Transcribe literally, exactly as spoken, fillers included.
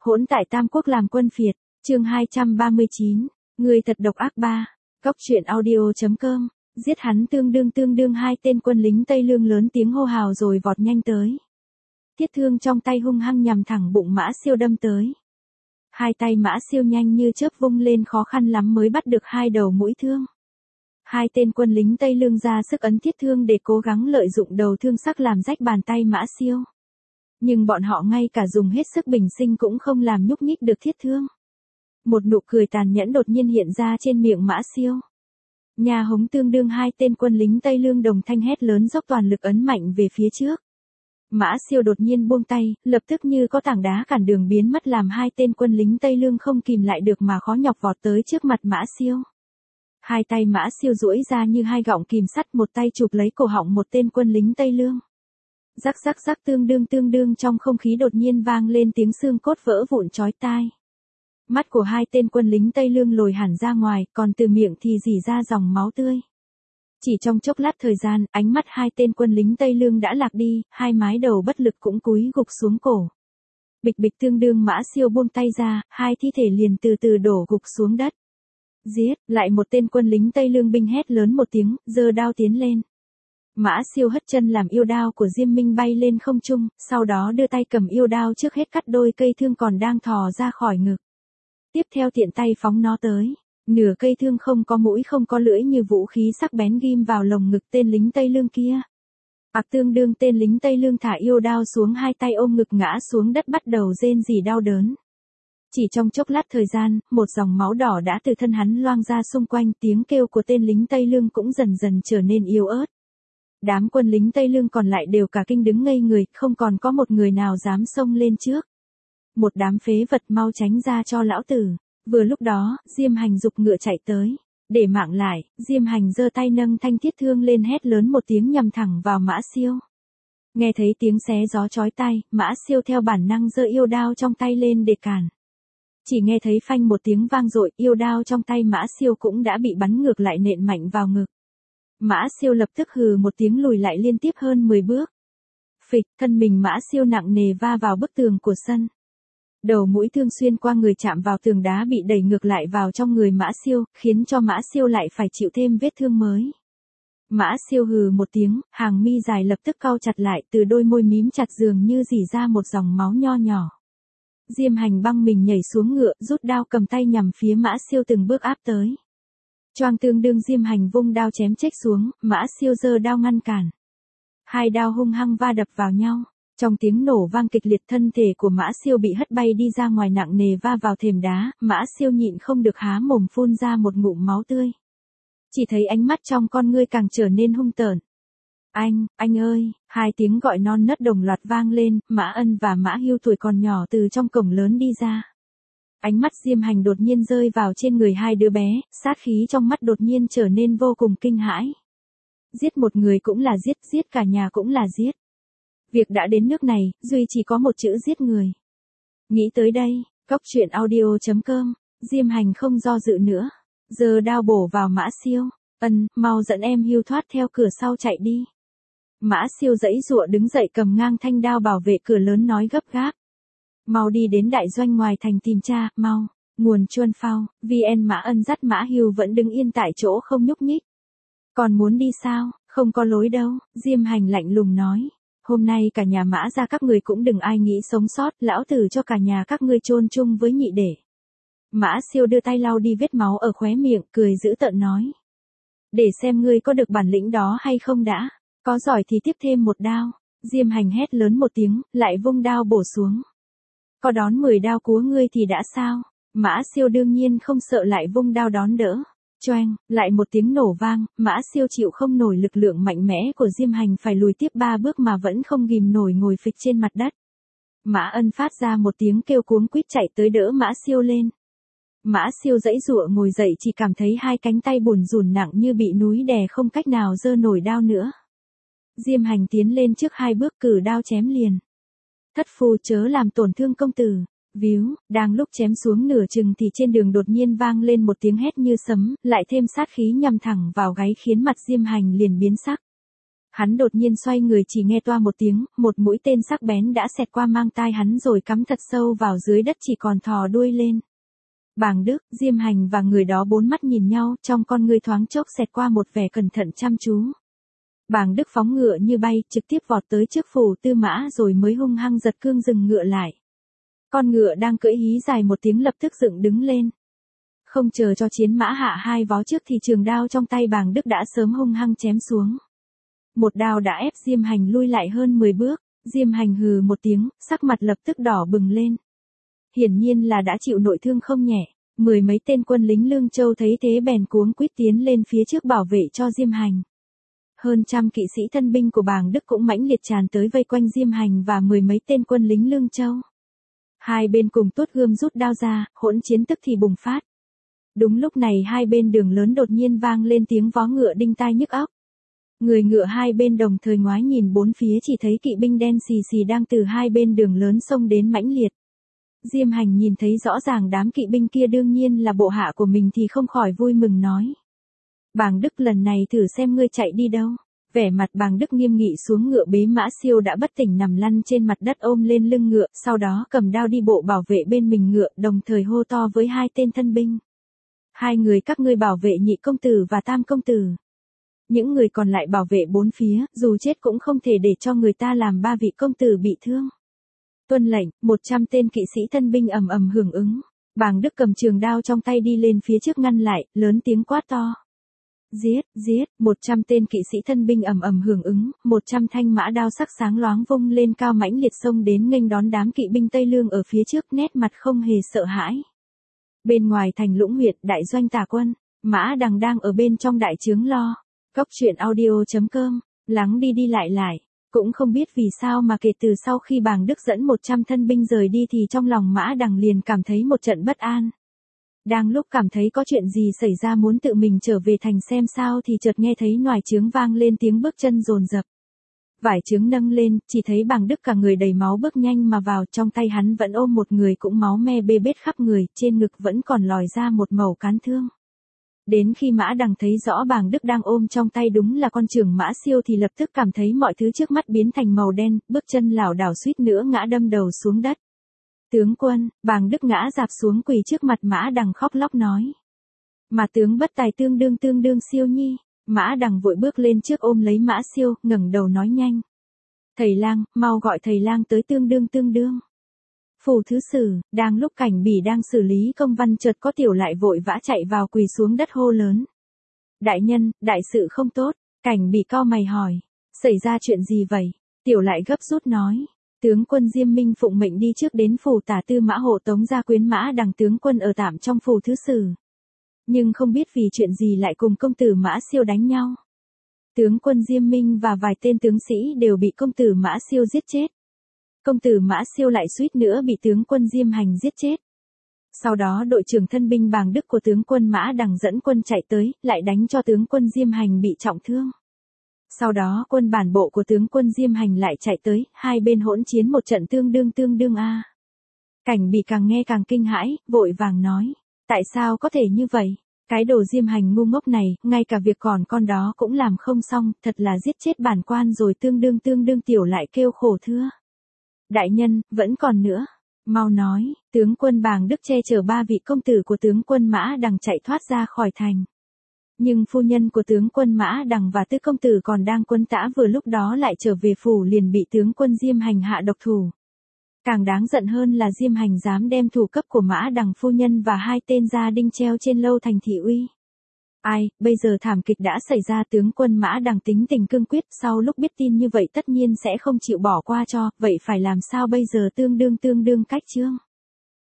Hỗn tại Tam Quốc làm quân phiệt, chương hai trăm ba mươi chín, người thật độc ác ba. Cóc truyện audio.com, giết hắn tương đương tương đương hai tên quân lính Tây Lương lớn tiếng hô hào rồi vọt nhanh tới. Thiết thương trong tay hung hăng nhằm thẳng bụng Mã Siêu đâm tới. Hai tay Mã Siêu nhanh như chớp vung lên khó khăn lắm mới bắt được hai đầu mũi thương. Hai tên quân lính Tây Lương ra sức ấn thiết thương để cố gắng lợi dụng đầu thương sắc làm rách bàn tay Mã Siêu. Nhưng bọn họ ngay cả dùng hết sức bình sinh cũng không làm nhúc nhích được thiết thương. Một nụ cười tàn nhẫn đột nhiên hiện ra trên miệng Mã Siêu. Nhà hống tương đương hai tên quân lính Tây Lương đồng thanh hét lớn dốc toàn lực ấn mạnh về phía trước. Mã Siêu đột nhiên buông tay, lập tức như có tảng đá cản đường biến mất làm hai tên quân lính Tây Lương không kìm lại được mà khó nhọc vọt tới trước mặt Mã Siêu. Hai tay Mã Siêu duỗi ra như hai gọng kìm sắt, một tay chụp lấy cổ họng một tên quân lính Tây Lương. Rắc rắc rắc tương đương tương đương trong không khí đột nhiên vang lên tiếng xương cốt vỡ vụn chói tai. Mắt của hai tên quân lính Tây Lương lồi hẳn ra ngoài, còn từ miệng thì rỉ ra dòng máu tươi. Chỉ trong chốc lát thời gian, ánh mắt hai tên quân lính Tây Lương đã lạc đi, hai mái đầu bất lực cũng cúi gục xuống cổ. Bịch bịch tương đương Mã Siêu buông tay ra, hai thi thể liền từ từ đổ gục xuống đất. Giết, lại một tên quân lính Tây Lương binh hét lớn một tiếng, giơ đao tiến lên. Mã Siêu hất chân làm yêu đao của Diêm Minh bay lên không trung, sau đó đưa tay cầm yêu đao trước hết cắt đôi cây thương còn đang thò ra khỏi ngực. Tiếp theo tiện tay phóng nó tới. Nửa cây thương không có mũi không có lưỡi như vũ khí sắc bén ghim vào lồng ngực tên lính Tây Lương kia. Ặc tương đương tên lính Tây Lương thả yêu đao xuống, hai tay ôm ngực ngã xuống đất bắt đầu rên rỉ đau đớn. Chỉ trong chốc lát thời gian, một dòng máu đỏ đã từ thân hắn loang ra xung quanh, tiếng kêu của tên lính Tây Lương cũng dần dần trở nên yếu ớt. Đám quân lính Tây Lương còn lại đều cả kinh đứng ngây người, không còn có một người nào dám xông lên trước. Một đám phế vật, mau tránh ra cho lão tử. Vừa lúc đó, Diêm Hành giục ngựa chạy tới. Để mạng lại, Diêm Hành giơ tay nâng thanh thiết thương lên hét lớn một tiếng nhằm thẳng vào Mã Siêu. Nghe thấy tiếng xé gió chói tai, Mã Siêu theo bản năng giơ yêu đao trong tay lên để cản. Chỉ nghe thấy phanh một tiếng vang dội, yêu đao trong tay Mã Siêu cũng đã bị bắn ngược lại nện mạnh vào ngực. Mã Siêu lập tức hừ một tiếng lùi lại liên tiếp hơn mười bước. Phịch, thân mình Mã Siêu nặng nề va vào bức tường của sân. Đầu mũi thương xuyên qua người chạm vào tường đá bị đẩy ngược lại vào trong người Mã Siêu, khiến cho Mã Siêu lại phải chịu thêm vết thương mới. Mã Siêu hừ một tiếng, hàng mi dài lập tức cau chặt lại, từ đôi môi mím chặt dường như rỉ ra một dòng máu nho nhỏ. Diêm Hành băng mình nhảy xuống ngựa, rút đao cầm tay nhằm phía Mã Siêu từng bước áp tới. Choang tương đương Diêm Hành vung đao chém chết xuống, Mã Siêu giơ đao ngăn cản. Hai đao hung hăng va đập vào nhau. Trong tiếng nổ vang kịch liệt, thân thể của Mã Siêu bị hất bay đi ra ngoài nặng nề va vào thềm đá, Mã Siêu nhịn không được há mồm phun ra một ngụm máu tươi. Chỉ thấy ánh mắt trong con ngươi càng trở nên hung tợn. Anh, anh ơi, hai tiếng gọi non nớt đồng loạt vang lên, Mã Ân và Mã Hưu tuổi còn nhỏ từ trong cổng lớn đi ra. Ánh mắt Diêm Hành đột nhiên rơi vào trên người hai đứa bé, sát khí trong mắt đột nhiên trở nên vô cùng kinh hãi. Giết một người cũng là giết, giết cả nhà cũng là giết. Việc đã đến nước này, duy chỉ có một chữ giết người. Nghĩ tới đây, cóc truyện audio.com, Diêm Hành không do dự nữa. Giờ đao bổ vào Mã Siêu. Ân, mau dẫn em Hưu thoát theo cửa sau chạy đi. Mã Siêu giãy giụa đứng dậy cầm ngang thanh đao bảo vệ cửa lớn nói gấp gáp. Mau đi đến đại doanh ngoài thành tìm cha, mau. Nguồn Chuân Phao, vê en Mã Ân dắt Mã Hưu vẫn đứng yên tại chỗ không nhúc nhích. Còn muốn đi sao? Không có lối đâu, Diêm Hành lạnh lùng nói. Hôm nay cả nhà Mã ra các người cũng đừng ai nghĩ sống sót, lão tử cho cả nhà các ngươi chôn chung với nhị đệ. Mã Siêu đưa tay lau đi vết máu ở khóe miệng, cười dữ tợn nói. Để xem ngươi có được bản lĩnh đó hay không đã, có giỏi thì tiếp thêm một đao. Diêm Hành hét lớn một tiếng, lại vung đao bổ xuống. Có đón mười đao cúa ngươi thì đã sao? Mã Siêu đương nhiên không sợ, lại vung đao đón đỡ. Choeng, lại một tiếng nổ vang, Mã Siêu chịu không nổi lực lượng mạnh mẽ của Diêm Hành phải lùi tiếp ba bước mà vẫn không ghìm nổi ngồi phịch trên mặt đất. Mã Ân phát ra một tiếng kêu cuống quýt chạy tới đỡ Mã Siêu lên. Mã Siêu giãy giụa ngồi dậy, chỉ cảm thấy hai cánh tay bùn rùn nặng như bị núi đè không cách nào giơ nổi đao nữa. Diêm Hành tiến lên trước hai bước cử đao chém liền. Thất phu chớ làm tổn thương công tử. Víu, đang lúc chém xuống nửa chừng thì trên đường đột nhiên vang lên một tiếng hét như sấm, lại thêm sát khí nhằm thẳng vào gáy khiến mặt Diêm Hành liền biến sắc. Hắn đột nhiên xoay người chỉ nghe toa một tiếng, một mũi tên sắc bén đã xẹt qua mang tai hắn rồi cắm thật sâu vào dưới đất chỉ còn thò đuôi lên. Bàng Đức, Diêm Hành và người đó bốn mắt nhìn nhau, trong con ngươi thoáng chốc xẹt qua một vẻ cẩn thận chăm chú. Bàng Đức phóng ngựa như bay, trực tiếp vọt tới trước Phù Tư Mã rồi mới hung hăng giật cương dừng ngựa lại. Con ngựa đang cưỡi hí dài một tiếng lập tức dựng đứng lên. Không chờ cho chiến mã hạ hai vó trước thì trường đao trong tay Bàng Đức đã sớm hung hăng chém xuống. Một đao đã ép Diêm Hành lui lại hơn mười bước, Diêm Hành hừ một tiếng, sắc mặt lập tức đỏ bừng lên. Hiển nhiên là đã chịu nội thương không nhẹ, mười mấy tên quân lính Lương Châu thấy thế bèn cuống quýt tiến lên phía trước bảo vệ cho Diêm Hành. Hơn trăm kỵ sĩ thân binh của Bàng Đức cũng mãnh liệt tràn tới vây quanh Diêm Hành và mười mấy tên quân lính Lương Châu. Hai bên cùng tuốt gươm rút đao ra, hỗn chiến tức thì bùng phát. Đúng lúc này hai bên đường lớn đột nhiên vang lên tiếng vó ngựa đinh tai nhức óc. Người ngựa hai bên đồng thời ngoái nhìn bốn phía chỉ thấy kỵ binh đen xì xì đang từ hai bên đường lớn xông đến mãnh liệt. Diêm Hành nhìn thấy rõ ràng đám kỵ binh kia đương nhiên là bộ hạ của mình thì không khỏi vui mừng nói. Bàng Đức lần này thử xem ngươi chạy đi đâu. Vẻ mặt Bàng Đức nghiêm nghị xuống ngựa bế Mã Siêu đã bất tỉnh nằm lăn trên mặt đất ôm lên lưng ngựa, sau đó cầm đao đi bộ bảo vệ bên mình ngựa, đồng thời hô to với hai tên thân binh. Hai người các ngươi bảo vệ Nhị công tử và Tam công tử. Những người còn lại bảo vệ bốn phía, dù chết cũng không thể để cho người ta làm ba vị công tử bị thương. Tuân lệnh, một trăm tên kỵ sĩ thân binh ầm ầm hưởng ứng. Bàng Đức cầm trường đao trong tay đi lên phía trước ngăn lại, lớn tiếng quát to. Giết, giết, một trăm tên kỵ sĩ thân binh ầm ầm hưởng ứng, một trăm thanh mã đao sắc sáng loáng vung lên cao mãnh liệt xông đến nghênh đón đám kỵ binh Tây Lương ở phía trước, nét mặt không hề sợ hãi. Bên ngoài thành Lũng huyện, đại doanh Tả quân, Mã Đằng đang ở bên trong đại trướng lo. Cốc truyện audio chấm com, lắng đi đi lại lại, cũng không biết vì sao mà kể từ sau khi Bàng Đức dẫn một trăm thân binh rời đi thì trong lòng Mã Đằng liền cảm thấy một trận bất an. Đang lúc cảm thấy có chuyện gì xảy ra muốn tự mình trở về thành xem sao thì chợt nghe thấy ngoài trướng vang lên tiếng bước chân dồn dập. Vải trướng nâng lên, chỉ thấy Bàng Đức cả người đầy máu bước nhanh mà vào, trong tay hắn vẫn ôm một người cũng máu me bê bết khắp người, trên ngực vẫn còn lòi ra một mẩu cán thương. Đến khi Mã Đằng thấy rõ Bàng Đức đang ôm trong tay đúng là con trưởng Mã Siêu thì lập tức cảm thấy mọi thứ trước mắt biến thành màu đen, bước chân lảo đảo suýt nữa ngã đâm đầu xuống đất. Tướng quân, Bàng Đức ngã dạp xuống quỳ trước mặt Mã Đằng khóc lóc nói. Mà tướng bất tài tương đương tương đương Siêu nhi. Mã Đằng vội bước lên trước ôm lấy Mã Siêu, ngẩng đầu nói nhanh. Thầy lang, mau gọi thầy lang tới tương đương tương đương. Phủ thứ sử, đang lúc Cảnh Bỉ đang xử lý công văn chợt có Tiểu Lại vội vã chạy vào quỳ xuống đất hô lớn. Đại nhân, đại sự không tốt. Cảnh Bỉ cau mày hỏi. Xảy ra chuyện gì vậy? Tiểu Lại gấp rút nói. Tướng quân Diêm Minh phụng mệnh đi trước đến phủ Tả Tư Mã hộ tống ra quyến Mã Đằng tướng quân ở tạm trong phủ thứ sử. Nhưng không biết vì chuyện gì lại cùng công tử Mã Siêu đánh nhau. Tướng quân Diêm Minh và vài tên tướng sĩ đều bị công tử Mã Siêu giết chết. Công tử Mã Siêu lại suýt nữa bị tướng quân Diêm Hành giết chết. Sau đó đội trưởng thân binh Bàng Đức của tướng quân Mã Đằng dẫn quân chạy tới, lại đánh cho tướng quân Diêm Hành bị trọng thương. Sau đó quân bản bộ của tướng quân Diêm Hành lại chạy tới, hai bên hỗn chiến một trận tương đương tương đương a. À. Cảnh Bỉ càng nghe càng kinh hãi, vội vàng nói, tại sao có thể như vậy? Cái đồ Diêm Hành ngu ngốc này, ngay cả việc còn con đó cũng làm không xong, thật là giết chết bản quan rồi tương đương tương đương. Tiểu Lại kêu khổ thưa. Đại nhân, vẫn còn nữa. Mau nói, tướng quân Bàng Đức che chở ba vị công tử của tướng quân Mã Đằng chạy thoát ra khỏi thành. Nhưng phu nhân của tướng quân Mã Đằng và tứ công tử còn đang quân tã vừa lúc đó lại trở về phủ liền bị tướng quân Diêm Hành hạ độc thủ. Càng đáng giận hơn là Diêm Hành dám đem thủ cấp của Mã Đằng phu nhân và hai tên gia đinh treo trên lâu thành thị uy. Ai, bây giờ thảm kịch đã xảy ra, tướng quân Mã Đằng tính tình cương quyết, sau lúc biết tin như vậy tất nhiên sẽ không chịu bỏ qua cho, vậy phải làm sao bây giờ tương đương tương đương cách chương.